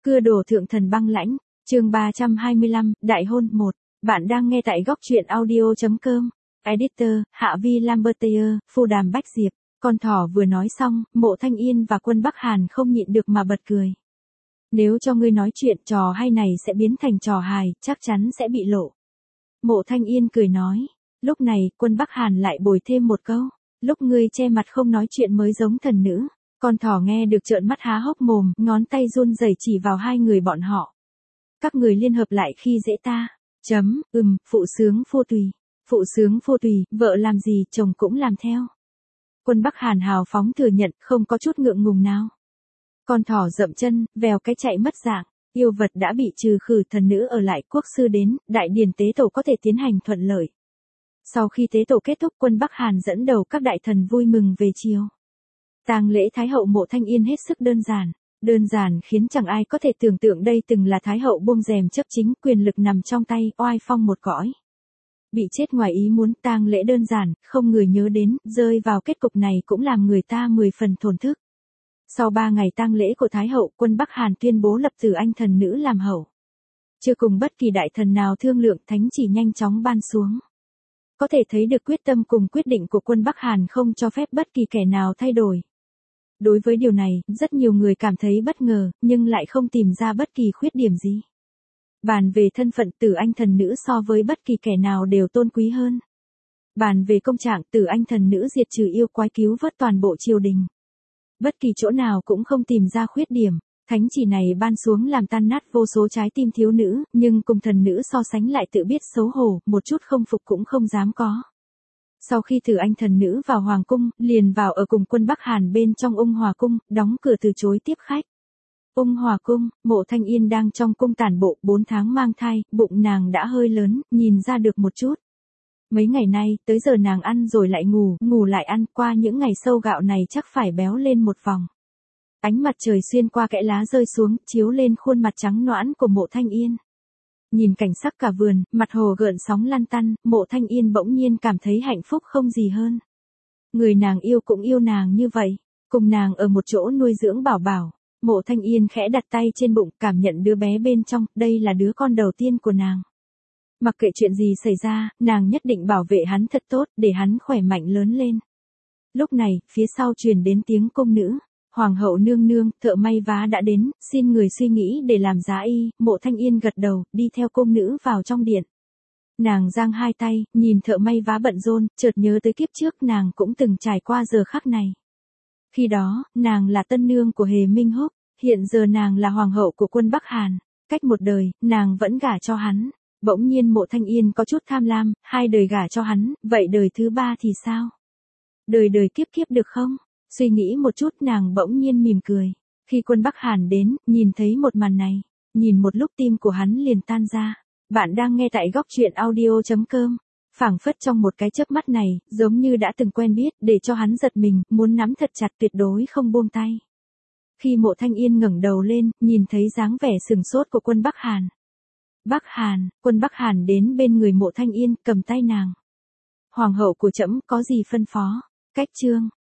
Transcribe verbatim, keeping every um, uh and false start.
Cưa đổ thượng thần băng lãnh, chương ba trăm hai mươi lăm, đại hôn một. Bạn đang nghe tại góc truyện audio chấm com. Editor, Hạ Vi Lambertier, Phù Đàm Bách Diệp. Con thỏ vừa nói xong, Mộ Thanh Yên và Quân Bắc Hàn không nhịn được mà bật cười. Nếu cho ngươi nói chuyện trò hay này sẽ biến thành trò hài, chắc chắn sẽ bị lộ. Mộ Thanh Yên cười nói. Lúc này, Quân Bắc Hàn lại bồi thêm một câu. Lúc ngươi che mặt không nói chuyện mới giống thần nữ. Con thỏ nghe được trợn mắt há hốc mồm, ngón tay run rẩy chỉ vào hai người bọn họ. Các người liên hợp lại khi dễ ta. Chấm, ừm, phụ sướng phô tùy. Phụ sướng phô tùy, vợ làm gì chồng cũng làm theo. Quân Bắc Hàn hào phóng thừa nhận, không có chút ngượng ngùng nào. Con thỏ dậm chân, vèo cái chạy mất dạng. Yêu vật đã bị trừ khử, thần nữ ở lại, quốc sư đến, đại điển tế tổ có thể tiến hành thuận lợi. Sau khi tế tổ kết thúc, Quân Bắc Hàn dẫn đầu các đại thần vui mừng về chiều. Tang lễ Thái hậu Mộ Thanh Yên hết sức đơn giản, đơn giản khiến chẳng ai có thể tưởng tượng đây từng là Thái hậu buông rèm chấp chính, quyền lực nằm trong tay, oai phong một cõi. Bị chết ngoài ý muốn, tang lễ đơn giản, không người nhớ đến, rơi vào kết cục này cũng làm người ta mười phần thổn thức. Sau ba ngày tang lễ của Thái hậu, Quân Bắc Hàn tuyên bố lập Từ Anh thần nữ làm hậu. Chưa cùng bất kỳ đại thần nào thương lượng, thánh chỉ nhanh chóng ban xuống. Có thể thấy được quyết tâm cùng quyết định của Quân Bắc Hàn không cho phép bất kỳ kẻ nào thay đổi. Đối với điều này, rất nhiều người cảm thấy bất ngờ, nhưng lại không tìm ra bất kỳ khuyết điểm gì. Bàn về thân phận, Từ Anh thần nữ so với bất kỳ kẻ nào đều tôn quý hơn. Bàn về công trạng, Từ Anh thần nữ diệt trừ yêu quái, cứu vớt toàn bộ triều đình. Bất kỳ chỗ nào cũng không tìm ra khuyết điểm. Thánh chỉ này ban xuống làm tan nát vô số trái tim thiếu nữ, nhưng cùng thần nữ so sánh lại tự biết xấu hổ, một chút không phục cũng không dám có. Sau khi Từ Anh thần nữ vào hoàng cung, liền vào ở cùng Quân Bắc Hàn bên trong Ung Hòa cung, đóng cửa từ chối tiếp khách. Ung Hòa cung, Mộ Thanh Yên đang trong cung tản bộ, bốn tháng mang thai, bụng nàng đã hơi lớn, nhìn ra được một chút. Mấy ngày nay, tới giờ nàng ăn rồi lại ngủ, ngủ lại ăn, qua những ngày sâu gạo này chắc phải béo lên một vòng. Ánh mặt trời xuyên qua kẽ lá rơi xuống, chiếu lên khuôn mặt trắng nõn của Mộ Thanh Yên. Nhìn cảnh sắc cả vườn, mặt hồ gợn sóng lăn tăn, Mộ Thanh Yên bỗng nhiên cảm thấy hạnh phúc không gì hơn. Người nàng yêu cũng yêu nàng như vậy, cùng nàng ở một chỗ nuôi dưỡng bảo bảo. Mộ Thanh Yên khẽ đặt tay trên bụng, cảm nhận đứa bé bên trong, đây là đứa con đầu tiên của nàng. Mặc kệ chuyện gì xảy ra, nàng nhất định bảo vệ hắn thật tốt, để hắn khỏe mạnh lớn lên. Lúc này, phía sau truyền đến tiếng cung nữ. Hoàng hậu nương nương, thợ may vá đã đến, xin người suy nghĩ để làm giá y. Mộ Thanh Yên gật đầu, đi theo cung nữ vào trong điện. Nàng giang hai tay, nhìn thợ may vá bận rộn, chợt nhớ tới kiếp trước nàng cũng từng trải qua giờ khắc này. Khi đó, nàng là tân nương của Hề Minh Húc, hiện giờ nàng là hoàng hậu của Quân Bắc Hàn. Cách một đời, nàng vẫn gả cho hắn. Bỗng nhiên Mộ Thanh Yên có chút tham lam, hai đời gả cho hắn, vậy đời thứ ba thì sao? Đời đời kiếp kiếp được không? Suy nghĩ một chút, nàng bỗng nhiên mỉm cười. Khi Quân Bắc Hàn đến, nhìn thấy một màn này, nhìn một lúc tim của hắn liền tan ra. Bạn đang nghe tại góc truyện audio chấm com. Phảng phất trong một cái chớp mắt này, giống như đã từng quen biết, để cho hắn giật mình, muốn nắm thật chặt tuyệt đối không buông tay. Khi Mộ Thanh Yên ngẩng đầu lên, nhìn thấy dáng vẻ sừng sốt của Quân Bắc Hàn. Bắc Hàn, Quân Bắc Hàn đến bên người Mộ Thanh Yên, cầm tay nàng. Hoàng hậu của trẫm có gì phân phó? Cách chương.